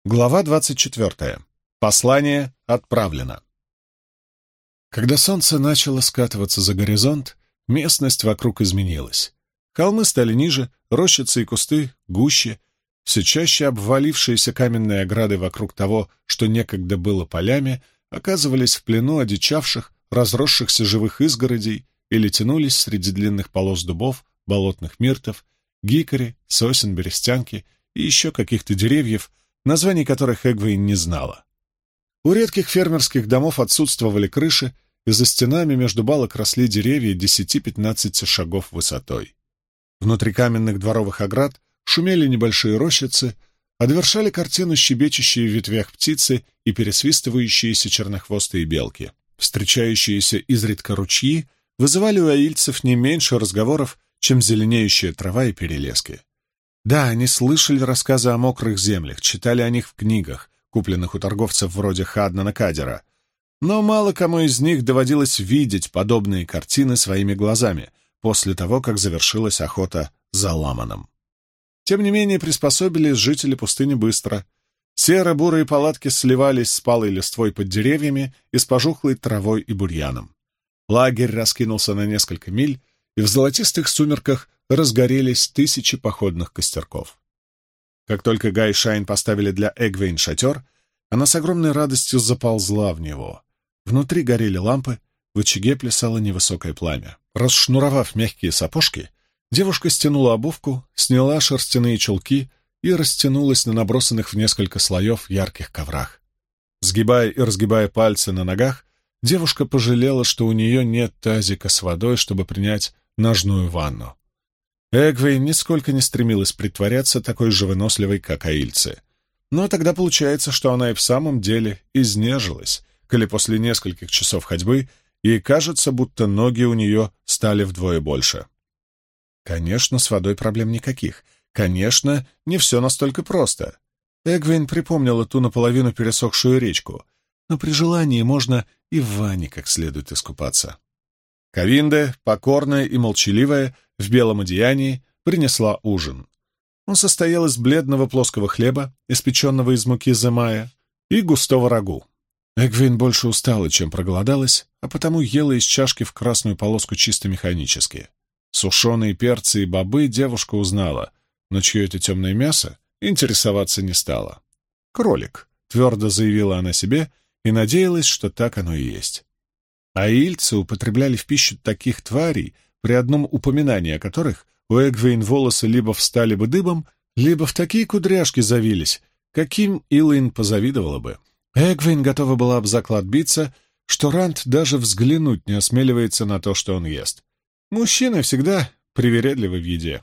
Глава 24. Послание отправлено. Когда солнце начало скатываться за горизонт, местность вокруг изменилась. Холмы стали ниже, рощицы и кусты гуще, все чаще обвалившиеся каменные ограды вокруг того, что некогда было полями, оказывались в плену одичавших, разросшихся живых изгородей или тянулись среди длинных полос дубов, болотных миртов, гикори, сосен, берестянки и еще каких-то деревьев, названий которых Эгвейн не знала. У редких фермерских домов отсутствовали крыши, и за стенами между балок росли деревья 10-15 шагов высотой. Внутри каменных дворовых оград шумели небольшие рощицы, а довершали картину щебечущие в ветвях птицы и пересвистывающиеся чернохвостые белки. Встречающиеся изредка ручьи вызывали у аильцев не меньше разговоров, чем зеленеющая трава и перелески. Да, они слышали рассказы о мокрых землях, читали о них в книгах, купленных у торговцев вроде Хаднана Кадера, но мало кому из них доводилось видеть подобные картины своими глазами после того, как завершилась охота за ламаном. Тем не менее, приспособились жители пустыни быстро. Серо-бурые палатки сливались с палой листвой под деревьями и с пожухлой травой и бурьяном. Лагерь раскинулся на несколько миль, и в золотистых сумерках разгорелись тысячи походных костерков. Как только Гай и Шайн поставили для Эгвейн шатер, она с огромной радостью заползла в него. Внутри горели лампы, в очаге плясало невысокое пламя. Расшнуровав мягкие сапожки, девушка стянула обувку, сняла шерстяные чулки и растянулась на набросанных в несколько слоев ярких коврах. Сгибая и разгибая пальцы на ногах, девушка пожалела, что у нее нет тазика с водой, чтобы принять ножную ванну. Эгвейн нисколько не стремилась притворяться такой же выносливой, как аильцы. Но тогда получается, что она и в самом деле изнежилась, коли после нескольких часов ходьбы ей кажется, будто ноги у нее стали вдвое больше. Конечно, с водой проблем никаких. Конечно, не все настолько просто. Эгвейн припомнила ту наполовину пересохшую речку, но при желании можно и в ванне как следует искупаться. Ковинде, покорная и молчаливая, в белом одеянии, принесла ужин. Он состоял из бледного плоского хлеба, испеченного из муки земая, и густого рагу. Эгвейн больше устала, чем проголодалась, а потому ела из чашки в красную полоску чисто механически. Сушеные перцы и бобы девушка узнала, но чье это темное мясо, интересоваться не стала. «Кролик», — твердо заявила она себе, и надеялась, что так оно и есть. Аильцы употребляли в пищу таких тварей, при одном упоминании о которых у Эгвейн волосы либо встали бы дыбом, либо в такие кудряшки завились, каким Илэйн позавидовала бы. Эгвейн готова была об заклад биться, что Ранд даже взглянуть не осмеливается на то, что он ест. Мужчины всегда привередливы в еде.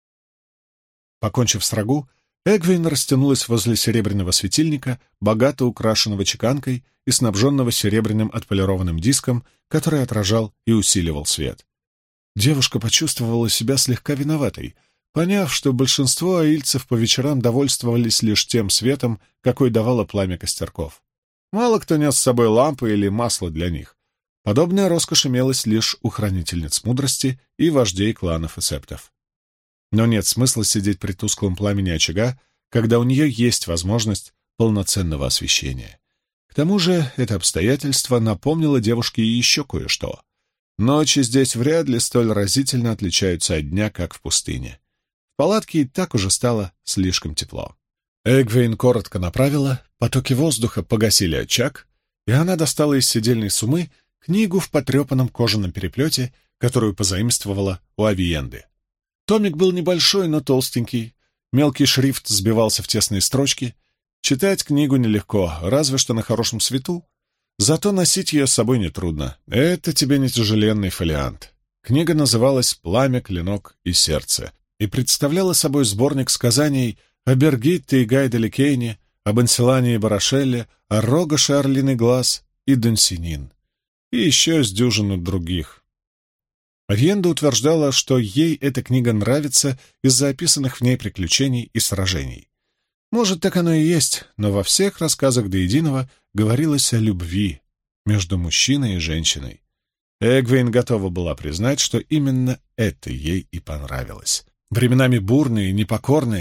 Покончив с рагу, Эгвейн растянулась возле серебряного светильника, богато украшенного чеканкой и снабженного серебряным отполированным диском, который отражал и усиливал свет. Девушка почувствовала себя слегка виноватой, поняв, что большинство аильцев по вечерам довольствовались лишь тем светом, какой давало пламя костерков. Мало кто нес с собой лампы или масло для них. Подобная роскошь имелась лишь у хранительниц мудрости и вождей кланов и септов. Но нет смысла сидеть при тусклом пламени очага, когда у нее есть возможность полноценного освещения. К тому же это обстоятельство напомнило девушке и еще кое-что. Ночи здесь вряд ли столь разительно отличаются от дня, как в пустыне. В палатке и так уже стало слишком тепло. Эгвейн коротко направила, потоки воздуха погасили очаг, и она достала из седельной сумы книгу в потрепанном кожаном переплете, которую позаимствовала у Авиенды. Томик был небольшой, но толстенький, мелкий шрифт сбивался в тесные строчки. Читать книгу нелегко, разве что на хорошем свету. Зато носить ее с собой нетрудно. Это тебе не тяжеленный фолиант. Книга называлась «Пламя, клинок и сердце» и представляла собой сборник сказаний о Бергитте и Гайделе Кейне, об Анселане и Барашелле, о Рогаше Орлиный глаз и Донсинин. И еще с дюжину других. Авиенда утверждала, что ей эта книга нравится из-за описанных в ней приключений и сражений. Может, так оно и есть, но во всех рассказах до единого говорилось о любви между мужчиной и женщиной. Эгвейн готова была признать, что именно это ей и понравилось. Временами бурные, непокорные,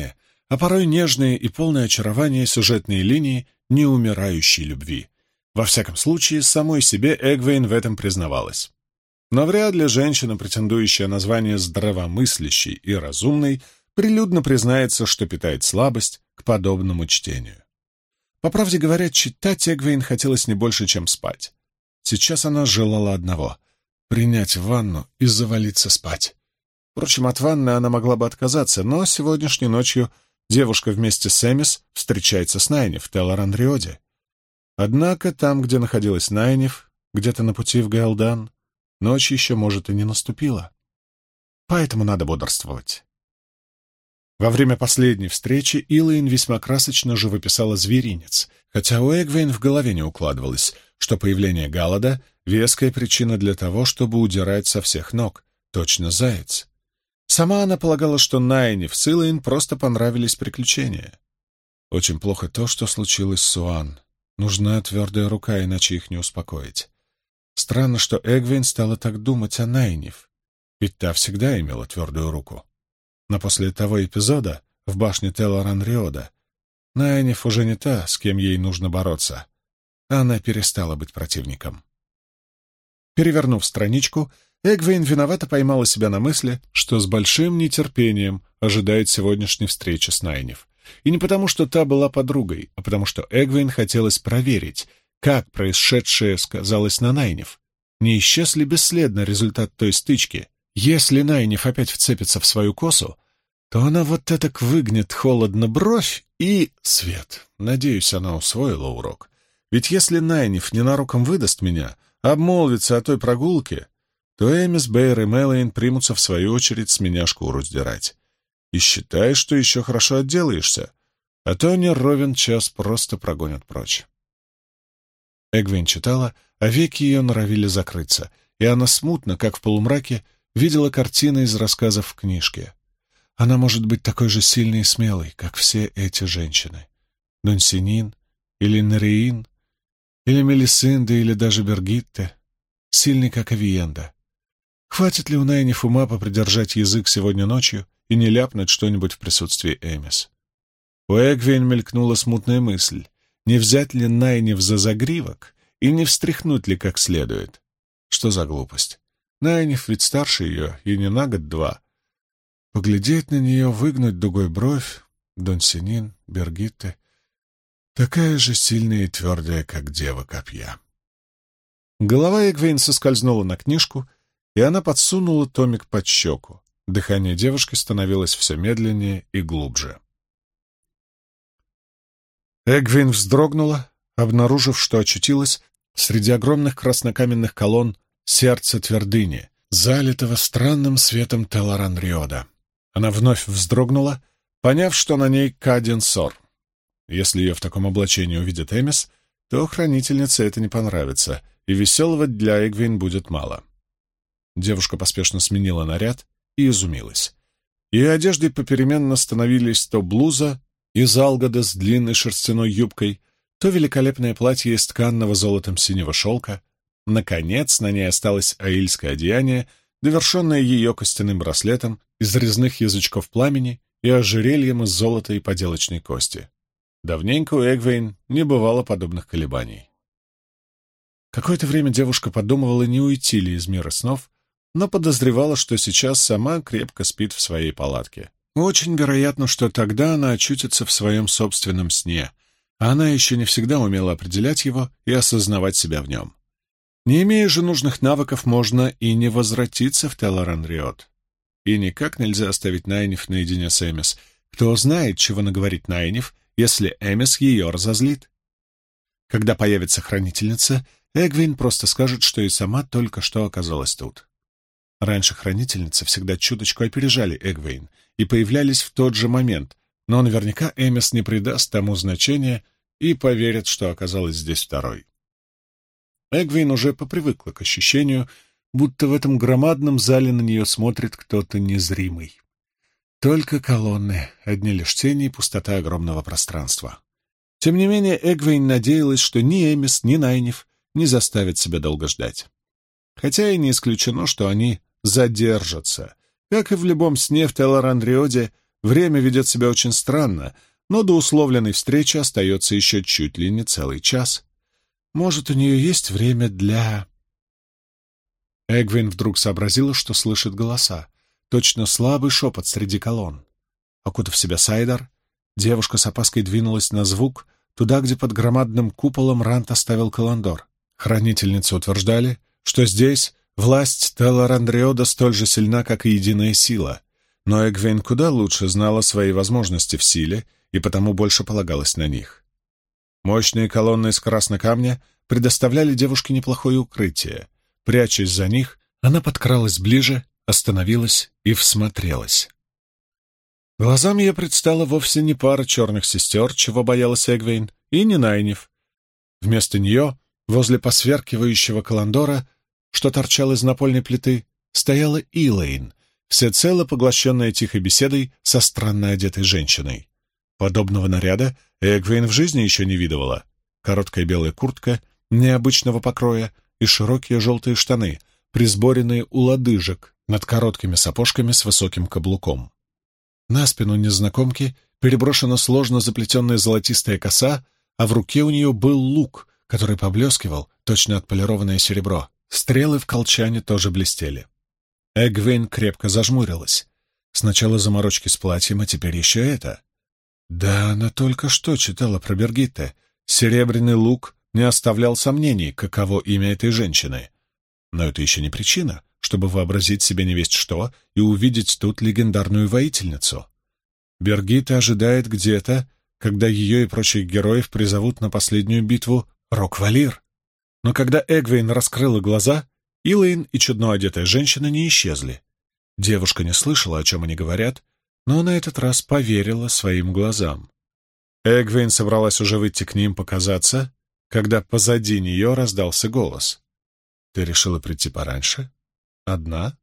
а порой нежные и полные очарования сюжетные линии неумирающей любви. Во всяком случае, самой себе Эгвейн в этом признавалась. Но вряд ли женщина, претендующая на звание здравомыслящей и разумной, прилюдно признается, что питает слабость к подобному чтению. По правде говоря, читать Эгвейн хотелось не больше, чем спать. Сейчас она желала одного — принять ванну и завалиться спать. Впрочем, от ванны она могла бы отказаться, но сегодняшней ночью девушка вместе с Эмис встречается с Найниф в Теллар-Андриоде. Однако там, где находилась Найниф, где-то на пути в Гаэлдан, ночь еще, может, и не наступила. Поэтому надо бодрствовать. Во время последней встречи Илэйн весьма красочно живописала зверинец, хотя у Эгвейн в голове не укладывалось, что появление Галада — веская причина для того, чтобы удирать со всех ног, точно заяц. Сама она полагала, что Найниф с Илэйн просто понравились приключения. Очень плохо то, что случилось с Суан. Нужна твердая рука, иначе их не успокоить. Странно, что Эгвейн стала так думать о Найниф, ведь та всегда имела твердую руку. Но после того эпизода в башне Теллар-Андриода Найниф уже не та, с кем ей нужно бороться. Она перестала быть противником. Перевернув страничку, Эгвейн виновато поймала себя на мысли, что с большим нетерпением ожидает сегодняшней встречи с Найниф. И не потому, что та была подругой, а потому что Эгвейн хотелось проверить, как происшедшее сказалось на Найниф. Не исчез ли бесследно результат той стычки? Если Найниф опять вцепится в свою косу, то она вот этак выгнет холодно бровь и... Свет. Надеюсь, она усвоила урок. Ведь если Найниф ненароком выдаст меня, обмолвится о той прогулке, то Эмис, Бэйр и Мэлэйн примутся в свою очередь с меня шкуру сдирать. И считай, что еще хорошо отделаешься, а то не ровен час просто прогонят прочь. Эгвейн читала, а веки ее норовили закрыться, и она смутно, как в полумраке, видела картины из рассказов в книжке. Она может быть такой же сильной и смелой, как все эти женщины. Донсинин, или Нереин, или Мелисинда, или даже Бергитте. Сильной, как Авиенда. Хватит ли у Найниф ума попридержать язык сегодня ночью и не ляпнуть что-нибудь в присутствии Эмис? У Эгвейн мелькнула смутная мысль, не взять ли Найниф за загривок и не встряхнуть ли как следует. Что за глупость? Найниф ведь старше ее, и не на год-два. Поглядеть на нее, выгнуть дугой бровь, Донсинин, Бергитте, такая же сильная и твердая, как дева копья. Голова Эгвейн соскользнула на книжку, и она подсунула томик под щеку. Дыхание девушки становилось все медленнее и глубже. Эгвейн вздрогнула, обнаружив, что очутилась среди огромных краснокаменных колонн сердца твердыни, залитого странным светом Теллар-Андриода. Она вновь вздрогнула, поняв, что на ней Каден-Сор. Если ее в таком облачении увидит Эмис, то хранительнице это не понравится, и веселого для Эгвейн будет мало. Девушка поспешно сменила наряд и изумилась. Ее одеждой попеременно становились то блуза из алгода с длинной шерстяной юбкой, то великолепное платье из тканного золотом синего шелка. Наконец, на ней осталось аильское одеяние, довершенное ее костяным браслетом из резных язычков пламени и ожерельем из золота и поделочной кости. Давненько у Эгвейн не бывало подобных колебаний. Какое-то время девушка подумывала, не уйти ли из мира снов, но подозревала, что сейчас сама крепко спит в своей палатке. Очень вероятно, что тогда она очутится в своем собственном сне, а она еще не всегда умела определять его и осознавать себя в нем. Не имея же нужных навыков, можно и не возвратиться в Теллар-Андриод. И никак нельзя оставить Найниф наедине с Эмис. Кто знает, чего наговорит Найниф, если Эмис ее разозлит. Когда появится хранительница, Эгвейн просто скажет, что и сама только что оказалась тут. Раньше хранительницы всегда чуточку опережали Эгвейн и появлялись в тот же момент, но наверняка Эмис не придаст тому значения и поверит, что оказалась здесь второй. Эгвейн уже попривыкла к ощущению, будто в этом громадном зале на нее смотрит кто-то незримый. Только колонны, одни лишь тени и пустота огромного пространства. Тем не менее, Эгвейн надеялась, что ни Эмис, ни Найниф не заставят себя долго ждать. Хотя и не исключено, что они задержатся. Как и в любом сне в Теллар-Андриоде, время ведет себя очень странно, но до условленной встречи остается еще чуть ли не целый час. Может, у нее есть время для... Эгвин вдруг сообразила, что слышит голоса. Точно слабый шепот среди колонн. Окутав в себя сайдар, девушка с опаской двинулась на звук, туда, где под громадным куполом Рант оставил Каландор. Хранительницы утверждали, что здесь власть Теллар-Андреода столь же сильна, как и единая сила. Но Эгвин куда лучше знала свои возможности в силе и потому больше полагалась на них. Мощные колонны из красного камня предоставляли девушке неплохое укрытие. Прячась за них, она подкралась ближе, остановилась и всмотрелась. Глазам ее предстала вовсе не пара черных сестер, чего боялась Эгвейн, и не Найниф. Вместо нее, возле посверкивающего Каландора, что торчал из напольной плиты, стояла Илэйн, всецело поглощенная тихой беседой со странно одетой женщиной. Подобного наряда Эгвейн в жизни еще не видывала. Короткая белая куртка необычного покроя и широкие желтые штаны, присборенные у лодыжек над короткими сапожками с высоким каблуком. На спину незнакомки переброшена сложно заплетенная золотистая коса, а в руке у нее был лук, который поблескивал, точно отполированное серебро. Стрелы в колчане тоже блестели. Эгвейн крепко зажмурилась. Сначала заморочки с платьем, а теперь еще это. Да, она только что читала про Бергитте. Серебряный лук не оставлял сомнений, каково имя этой женщины. Но это еще не причина, чтобы вообразить себе невесть что и увидеть тут легендарную воительницу. Бергитта ожидает где-то, когда ее и прочих героев призовут на последнюю битву Рок-Валир. Но когда Эгвейн раскрыла глаза, Илэйн и чудно одетая женщина не исчезли. Девушка не слышала, о чем они говорят, но на этот раз поверила своим глазам. Эгвейн собралась уже выйти к ним показаться, когда позади нее раздался голос. «Ты решила прийти пораньше? Одна?»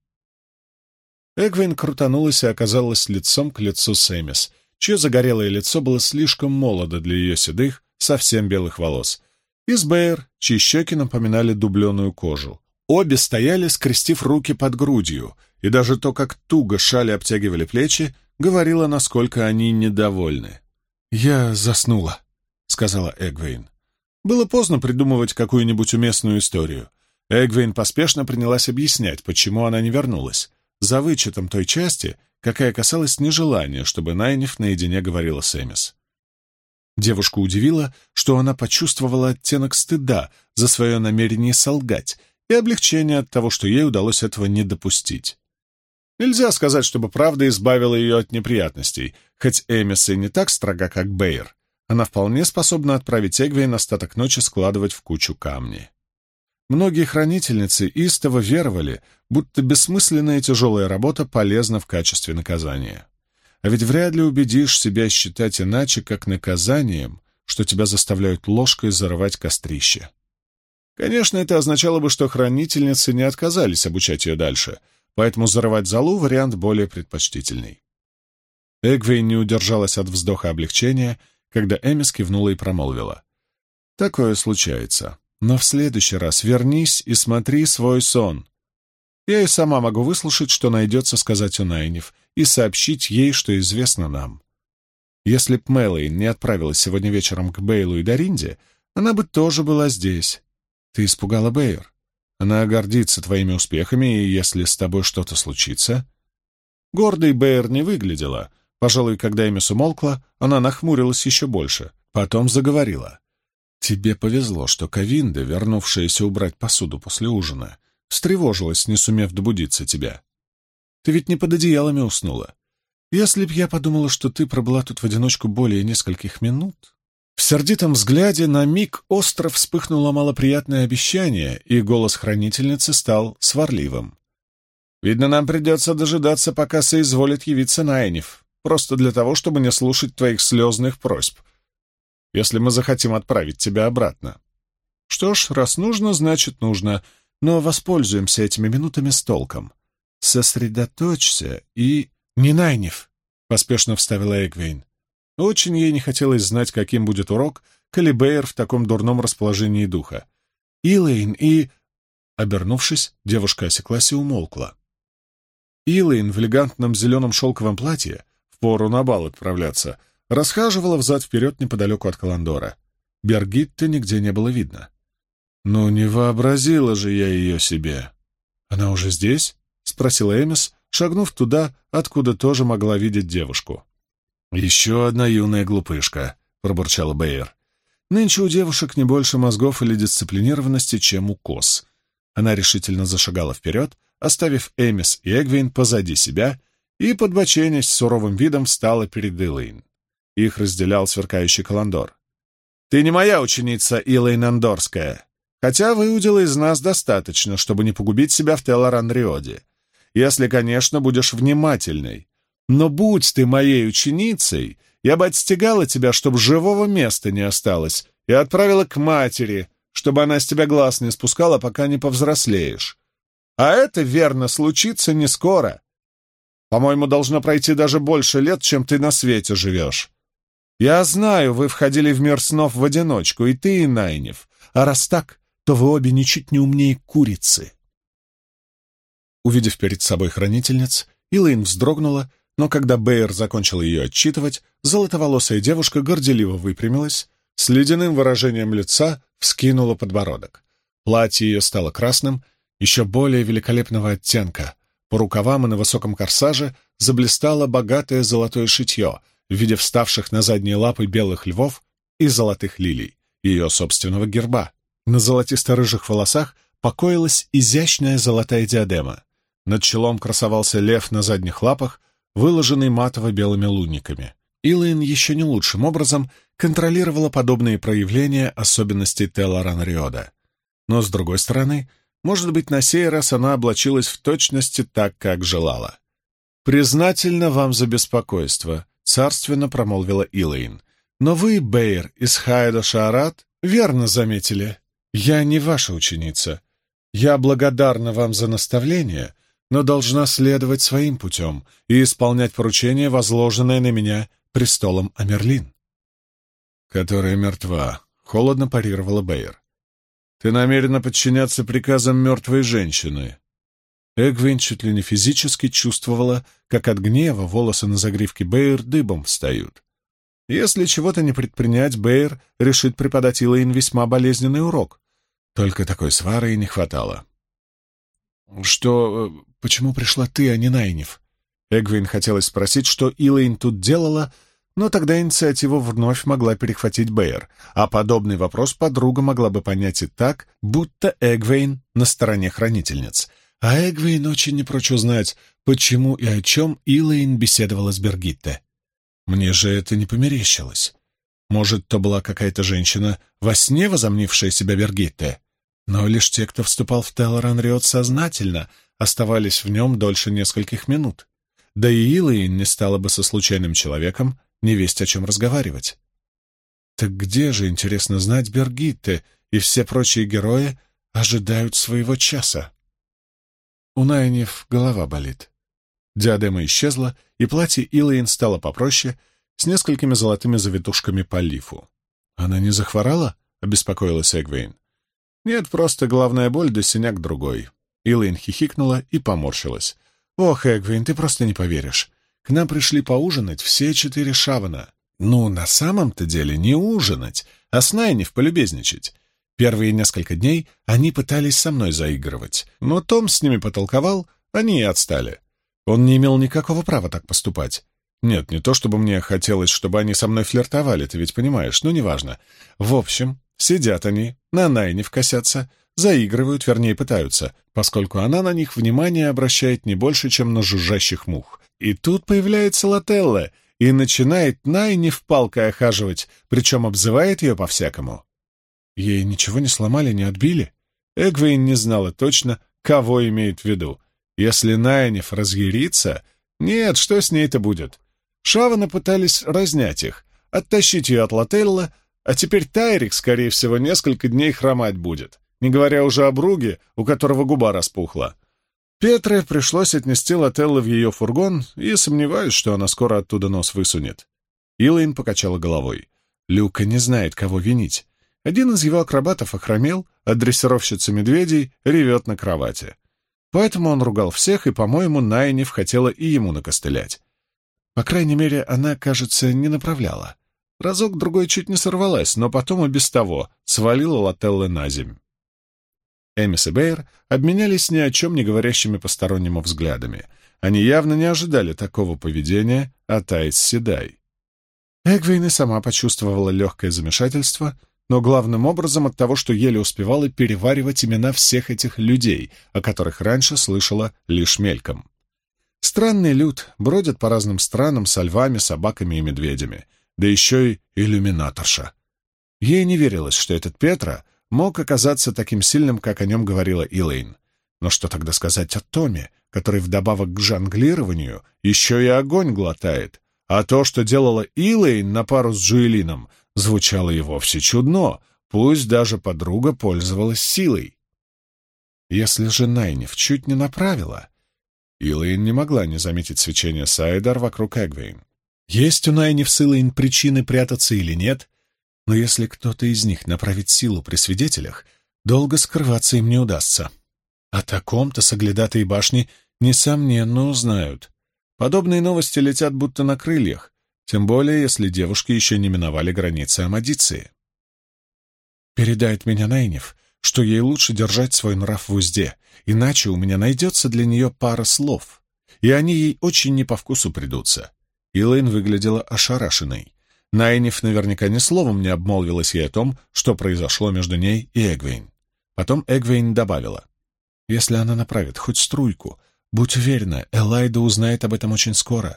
Эгвейн крутанулась и оказалась лицом к лицу с Эмис, чье загорелое лицо было слишком молодо для ее седых, совсем белых волос, и с Бэйр, чьи щеки напоминали дубленую кожу. Обе стояли, скрестив руки под грудью, и даже то, как туго шали обтягивали плечи, говорило, насколько они недовольны. «Я заснула», — сказала Эгвейн. Было поздно придумывать какую-нибудь уместную историю. Эгвейн поспешно принялась объяснять, почему она не вернулась, за вычетом той части, какая касалась нежелания, чтобы Найниф наедине говорила с Эмис. Девушку удивило, что она почувствовала оттенок стыда за свое намерение солгать и облегчение от того, что ей удалось этого не допустить. Нельзя сказать, чтобы правда избавила ее от неприятностей, хоть Эмис и не так строга, как Бэйр. Она вполне способна отправить Эгвейн остаток ночи складывать в кучу камни. Многие хранительницы истово веровали, будто бессмысленная тяжелая работа полезна в качестве наказания. А ведь вряд ли убедишь себя считать иначе, как наказанием, что тебя заставляют ложкой зарывать кострище. Конечно, это означало бы, что хранительницы не отказались обучать ее дальше, поэтому зарывать золу — вариант более предпочтительный. Эгвейн не удержалась от вздоха облегчения, когда Эмис кивнула и промолвила. «Такое случается. Но в следующий раз вернись и смотри свой сон. Я и сама могу выслушать, что найдется сказать у Найниф, и сообщить ей, что известно нам. Если б Мэлэйн не отправилась сегодня вечером к Бейлу и Даринде, она бы тоже была здесь. Ты испугала Бэйр. Она гордится твоими успехами, и если с тобой что-то случится...» Гордой Бэйр не выглядела. Пожалуй, когда Эмис умолкла, она нахмурилась еще больше. Потом заговорила. «Тебе повезло, что Кавинда, вернувшаяся убрать посуду после ужина, встревожилась, не сумев добудиться тебя. Ты ведь не под одеялами уснула. Если б я подумала, что ты пробыла тут в одиночку более нескольких минут...» В сердитом взгляде на миг остро вспыхнуло малоприятное обещание, и голос хранительницы стал сварливым. «Видно, нам придется дожидаться, пока соизволит явиться Найниф, просто для того, чтобы не слушать твоих слезных просьб, если мы захотим отправить тебя обратно. Что ж, раз нужно, значит нужно, но воспользуемся этими минутами с толком. Сосредоточься и...» «Не Найниф», — поспешно вставила Эгвейн. Очень ей не хотелось знать, каким будет урок, коли Бэйр в таком дурном расположении духа. «Илэйн и...» Обернувшись, девушка осеклась и умолкла. Илэйн в элегантном зеленом шелковом платье, в впору на бал отправляться, расхаживала взад-вперед неподалеку от Каландора. Бергитты нигде не было видно. «Ну, не вообразила же я ее себе!» «Она уже здесь?» — спросила Эмис, шагнув туда, откуда тоже могла видеть девушку. «Еще одна юная глупышка», — пробурчала Бэйр. «Нынче у девушек не больше мозгов или дисциплинированности, чем у коз». Она решительно зашагала вперед, оставив Эмис и Эгвейн позади себя, и, подбоченясь с суровым видом, встала перед Илэйн. Их разделял сверкающий Каландор. «Ты не моя ученица, Илэйн Андорская, хотя выудила из нас достаточно, чтобы не погубить себя в Телларан-Риоде. Если, конечно, будешь внимательной. Но будь ты моей ученицей, я бы отстегала тебя, чтобы живого места не осталось, и отправила к матери, чтобы она с тебя глаз не спускала, пока не повзрослеешь. А это, верно, случится не скоро. По-моему, должно пройти даже больше лет, чем ты на свете живешь. Я знаю, вы входили в мир снов в одиночку, и ты, и Найниф. А раз так, то вы обе ничуть не умнее курицы». Увидев перед собой хранительниц, Илэйн вздрогнула, но когда Бэйр закончил ее отчитывать, золотоволосая девушка горделиво выпрямилась, с ледяным выражением лица вскинула подбородок. Платье ее стало красным, еще более великолепного оттенка. По рукавам и на высоком корсаже заблистало богатое золотое шитье в виде вставших на задние лапы белых львов и золотых лилий, ее собственного герба. На золотисто-рыжих волосах покоилась изящная золотая диадема. Над челом красовался лев на задних лапах, выложенный матово-белыми лунниками. Илэйн еще не лучшим образом контролировала подобные проявления особенностей Телларан-Риода. Но, с другой стороны, может быть, на сей раз она облачилась в точности так, как желала. «Признательна вам за беспокойство», — царственно промолвила Илэйн. «Но вы, Бэйр из Хайдо-Шаарат, верно заметили. Я не ваша ученица. Я благодарна вам за наставление, но должна следовать своим путем и исполнять поручение, возложенное на меня престолом Амерлин». «Которая мертва», — холодно парировала Бэйр. «Ты намерена подчиняться приказам мертвой женщины». Эгвейн чуть ли не физически чувствовала, как от гнева волосы на загривке Бэйр дыбом встают. Если чего-то не предпринять, Бэйр решит преподать Илэйн весьма болезненный урок. Только такой свары и не хватало. «Почему пришла ты, а не Найниф?» Эгвейн хотелось спросить, что Илэйн тут делала, но тогда инициативу вновь могла перехватить Бэйр, а подобный вопрос подруга могла бы понять и так, будто Эгвейн на стороне хранительниц. А Эгвейн очень не прочь узнать, почему и о чем Илэйн беседовала с Бергитте. Мне же это не померещилось. Может, то была какая-то женщина, во сне возомнившая себя Бергитте? Но лишь те, кто вступал в Телларан-Риод сознательно, оставались в нем дольше нескольких минут. Да и Илэйн не стала бы со случайным человеком не весть о чем разговаривать. Так где же, интересно знать, Бергитте и все прочие герои ожидают своего часа? У Найниф голова болит. Диадема исчезла, и платье Илэйн стало попроще, с несколькими золотыми завитушками по лифу. «Она не захворала?» — обеспокоилась Эгвейн. «Нет, просто головная боль да синяк другой». Илэйн хихикнула и поморщилась. «Ох, Эгвейн, ты просто не поверишь. К нам пришли поужинать все 4 шавана. Ну, на самом-то деле не ужинать, а с Найниф полюбезничать. Первые несколько дней они пытались со мной заигрывать, но Том с ними потолковал, они и отстали. Он не имел никакого права так поступать. Нет, не то чтобы мне хотелось, чтобы они со мной флиртовали, ты ведь понимаешь, но неважно. В общем, сидят они, на Найниф косятся, заигрывают, вернее, пытаются, поскольку она на них внимание обращает не больше, чем на жужжащих мух. И тут появляется Лотелла и начинает Найниф палкой охаживать, причем обзывает ее по-всякому. Ей ничего не сломали, не отбили? Эгвейн не знала точно, кого имеет в виду. Если Найниф разъярится... Нет, что с ней-то будет? Шаваны пытались разнять их, оттащить ее от Лотелла, а теперь Тайрик, скорее всего, несколько дней хромать будет, не говоря уже об Руге, у которого губа распухла. Петре пришлось отнести Лотелла в ее фургон, и сомневаюсь, что она скоро оттуда нос высунет. Илэйн покачала головой. Люка не знает, кого винить. Один из его акробатов охромел, а дрессировщица медведей ревет на кровати. Поэтому он ругал всех, и, по-моему, Найниф хотела и ему накостылять. По крайней мере, она, кажется, не направляла. Разок-другой чуть не сорвалась, но потом и без того свалила Лателлы на земь. Эмис и Бэйр обменялись ни о чем не говорящими постороннему взглядами. Они явно не ожидали такого поведения от Айс Седай. Эгвейн и сама почувствовала легкое замешательство, но главным образом от того, что еле успевала переваривать имена всех этих людей, о которых раньше слышала лишь мельком. Странный люд, бродят по разным странам со львами, собаками и медведями, да еще и иллюминаторша. Ей не верилось, что этот Петра мог оказаться таким сильным, как о нем говорила Илэйн. Но что тогда сказать о Томе, который вдобавок к жонглированию еще и огонь глотает? А то, что делала Илэйн на пару с Джуэлином, звучало и вовсе чудно, пусть даже подруга пользовалась силой. Если же Найниф чуть не направила, Илэйн не могла не заметить свечение Саидар вокруг Эгвейн. Есть у Найниф с Илэйн причины прятаться или нет, но если кто-то из них направит силу при свидетелях, долго скрываться им не удастся. О таком-то соглядатые башни, несомненно, узнают. Подобные новости летят будто на крыльях, тем более, если девушки еще не миновали границы Амадиции. Передает меня Найниф, что ей лучше держать свой нрав в узде, иначе у меня найдется для нее пара слов, и они ей очень не по вкусу придутся. Илэйн выглядела ошарашенной. Найниф наверняка ни словом не обмолвилась ей о том, что произошло между ней и Эгвейн. Потом Эгвейн добавила: «Если она направит хоть струйку, будь уверена, Элайда узнает об этом очень скоро.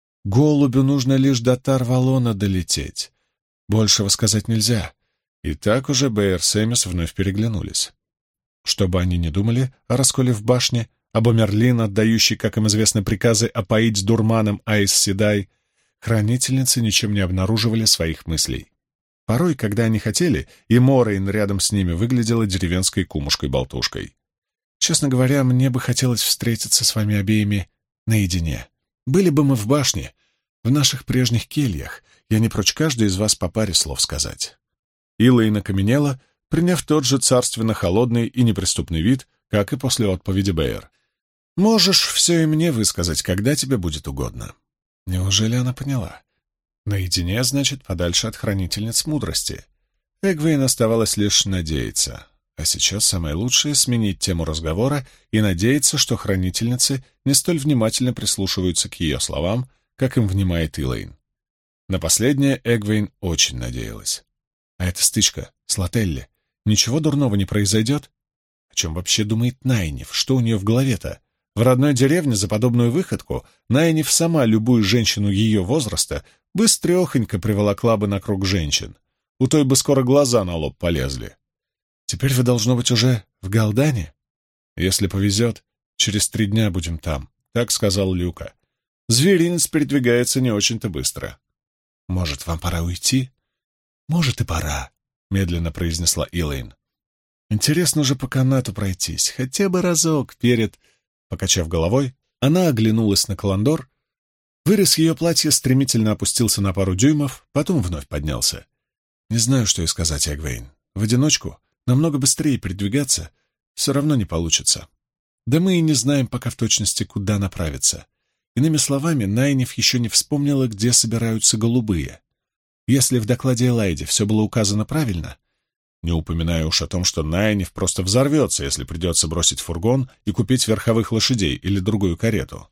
Голубю нужно лишь до Тарвалона долететь. Большего сказать нельзя». И так уже Бэйр с Эмис вновь переглянулись. Что бы они ни думали о расколе в башне, об Омерлин, отдающей, как им известно, приказы опоить дурманом Айс Седай, хранительницы ничем не обнаруживали своих мыслей. Порой, когда они хотели, и Морейн рядом с ними выглядела деревенской кумушкой-болтушкой. «Честно говоря, мне бы хотелось встретиться с вами обеими наедине. Были бы мы в башне, в наших прежних кельях, я не прочь каждой из вас по паре слов сказать». Илэйн окаменела, приняв тот же царственно-холодный и неприступный вид, как и после отповеди Бэйр. «Можешь все и мне высказать, когда тебе будет угодно». Неужели она поняла? Наедине, значит, подальше от хранительниц мудрости. Эгвейн оставалось лишь надеяться. А сейчас самое лучшее — сменить тему разговора и надеяться, что хранительницы не столь внимательно прислушиваются к ее словам, как им внимает Илэйн. На последнее Эгвейн очень надеялась. А эта стычка с Лателли, ничего дурного не произойдет? О чем вообще думает Найниф? Что у нее в голове-то? В родной деревне за подобную выходку Найниф сама любую женщину ее возраста быстрехонько приволокла бы на круг женщин. У той бы скоро глаза на лоб полезли. Теперь вы, должно быть, уже в Галдане? Если повезет, через 3 дня будем там, — так сказал Люка. Зверинец передвигается не очень-то быстро. Может, вам пора уйти? Может, и пора, — медленно произнесла Илэйн. Интересно же по канату пройтись, хотя бы разок перед... Покачав головой, она оглянулась на Каландор. Вырез ее платья стремительно опустился на пару дюймов, потом вновь поднялся. Не знаю, что и сказать, Эгвейн. В одиночку намного быстрее передвигаться все равно не получится. Да мы и не знаем пока в точности, куда направиться. Иными словами, Найниф еще не вспомнила, где собираются голубые. Если в докладе Элайде все было указано правильно, не упоминая уж о том, что Найниф просто взорвется, если придется бросить фургон и купить верховых лошадей или другую карету.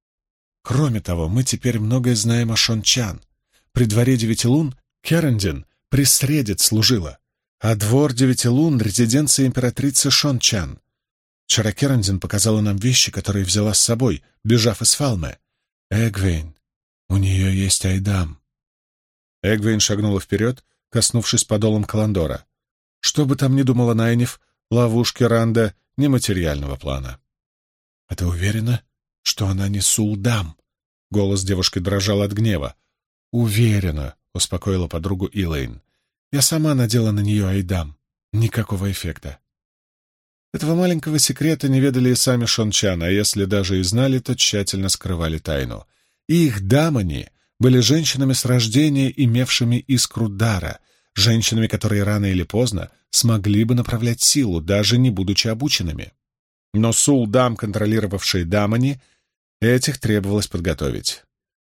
Кроме того, мы теперь многое знаем о Шон-Чан. При дворе 9 лун Керендин присредец служила, а двор 9 лун — резиденция императрицы Шон-Чан. Вчера Керендин показала нам вещи, которые взяла с собой, бежав из Фалме. Эгвейн, у нее есть Айдам. Эгвейн шагнула вперед, коснувшись подолом Каландора. Что бы там ни думала Найниф, ловушки Ранда нематериального плана. — А ты уверена, что она не Сулдам? — голос девушки дрожал от гнева. — Уверена, — успокоила подругу Илэйн. — Я сама надела на нее Айдам. Никакого эффекта. Этого маленького секрета не ведали и сами Шон-Чан, а если даже и знали, то тщательно скрывали тайну. И их дамани были женщинами с рождения, имевшими искру дара, женщинами, которые рано или поздно смогли бы направлять силу, даже не будучи обученными. Но Сулдам, контролировавшие дамани, этих требовалось подготовить.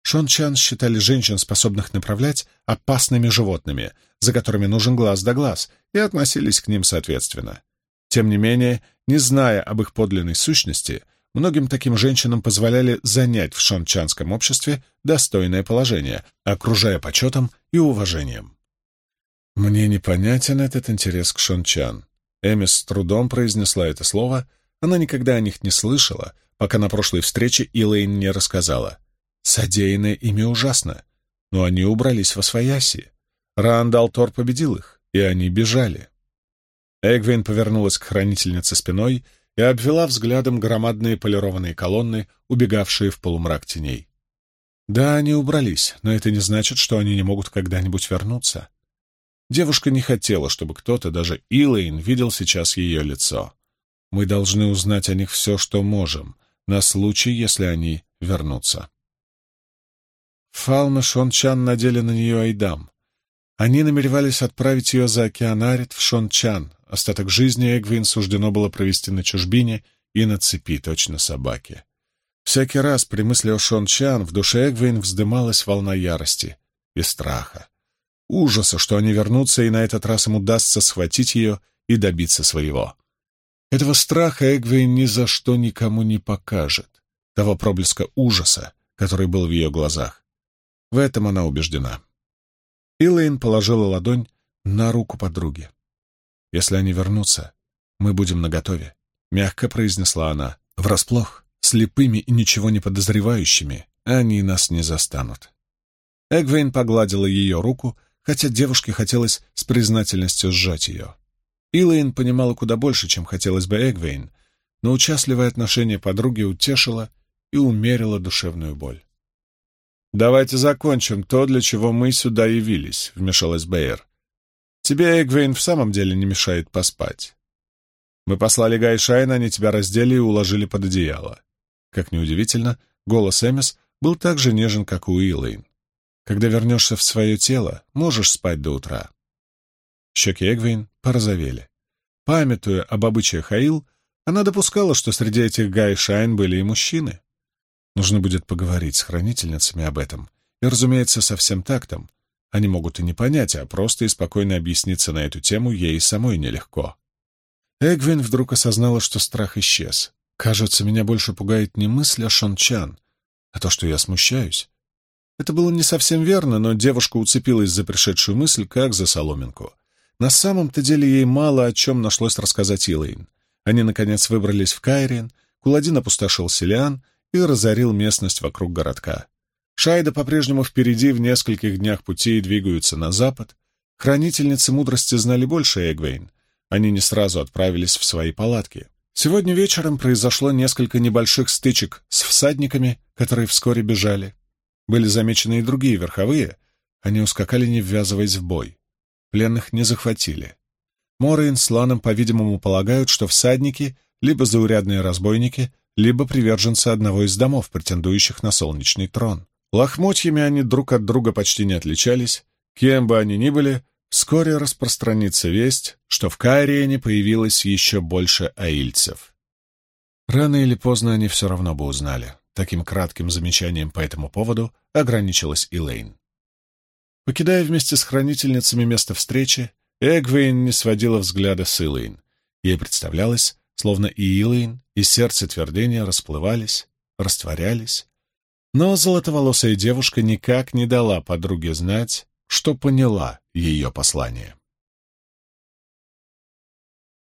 Шон-чан считали женщин, способных направлять, опасными животными, за которыми нужен глаз да глаз, и относились к ним соответственно. Тем не менее, не зная об их подлинной сущности, многим таким женщинам позволяли занять в шон-чанском обществе достойное положение, окружая почетом и уважением. «Мне непонятен этот интерес к шон-чан». Эмис с трудом произнесла это слово, она никогда о них не слышала, пока на прошлой встрече Илэйн не рассказала. Содеянное ими ужасно, но они убрались восвояси. Раандалтор победил их, и они бежали. Эгвейн повернулась к хранительнице спиной и обвела взглядом громадные полированные колонны, убегавшие в полумрак теней. Да, они убрались, но это не значит, что они не могут когда-нибудь вернуться. Девушка не хотела, чтобы кто-то, даже Илэйн, видел сейчас ее лицо. Мы должны узнать о них все, что можем, на случай, если они вернутся. Фалм и Шон-чан надели на нее айдам. Они намеревались отправить ее за океан Арит в Шон-чан. Остаток жизни Эгвейн суждено было провести на чужбине и на цепи, точно собаке. Всякий раз при мысли о Шон-чан в душе Эгвейн вздымалась волна ярости и страха. Ужаса, что они вернутся, и на этот раз им удастся схватить ее и добиться своего. Этого страха Эгвейн ни за что никому не покажет, того проблеска ужаса, который был в ее глазах. В этом она убеждена. Илэйн положила ладонь на руку подруги. «Если они вернутся, мы будем наготове», — мягко произнесла она. «Врасплох, слепыми и ничего не подозревающими, они нас не застанут». Эгвейн погладила ее руку, хотя девушке хотелось с признательностью сжать ее. Илэйн понимала куда больше, чем хотелось бы Эгвейн, но участливое отношение подруги утешило и умерило душевную боль. «Давайте закончим то, для чего мы сюда явились», — вмешалась Бэйр. «Тебе, Эгвейн, в самом деле не мешает поспать. Мы послали Гайшайна, они тебя раздели и уложили под одеяло». Как ни удивительно, голос Эмис был так же нежен, как у Илэйн. «Когда вернешься в свое тело, можешь спать до утра». Щеки Эгвейн порозовели. Памятуя об обычаях Аил, она допускала, что среди этих Гайшайн были и мужчины. Нужно будет поговорить с хранительницами об этом. И, разумеется, со всем тактом. Они могут и не понять, а просто и спокойно объясниться на эту тему ей самой нелегко. Эгвейн вдруг осознала, что страх исчез. Кажется, меня больше пугает не мысль о Шон-чан, а то, что я смущаюсь. Это было не совсем верно, но девушка уцепилась за пришедшую мысль, как за соломинку. На самом-то деле ей мало о чем нашлось рассказать Илэйн. Они, наконец, выбрались в Кайриен, Куладин опустошил Селиан и разорил местность вокруг городка. Шайда по-прежнему впереди, в нескольких днях пути, и двигаются на запад. Хранительницы мудрости знали больше Эгвейн. Они не сразу отправились в свои палатки. Сегодня вечером произошло несколько небольших стычек с всадниками, которые вскоре бежали. Были замечены и другие верховые. Они ускакали, не ввязываясь в бой. Пленных не захватили. Морейн с Ланом, по-видимому, полагают, что всадники — либо заурядные разбойники, либо приверженцы одного из домов, претендующих на солнечный трон. Лохмотьями они друг от друга почти не отличались. Кем бы они ни были, вскоре распространится весть, что в Кайриене появилось еще больше аильцев. Рано или поздно они все равно бы узнали. Таким кратким замечанием по этому поводу ограничилась Илэйн. Покидая вместе с хранительницами место встречи, Эгвейн не сводила взгляда с Илэйн. Ей представлялось, словно и Илэйн, и сердце твердения расплывались, растворялись. Но золотоволосая девушка никак не дала подруге знать, что поняла ее послание.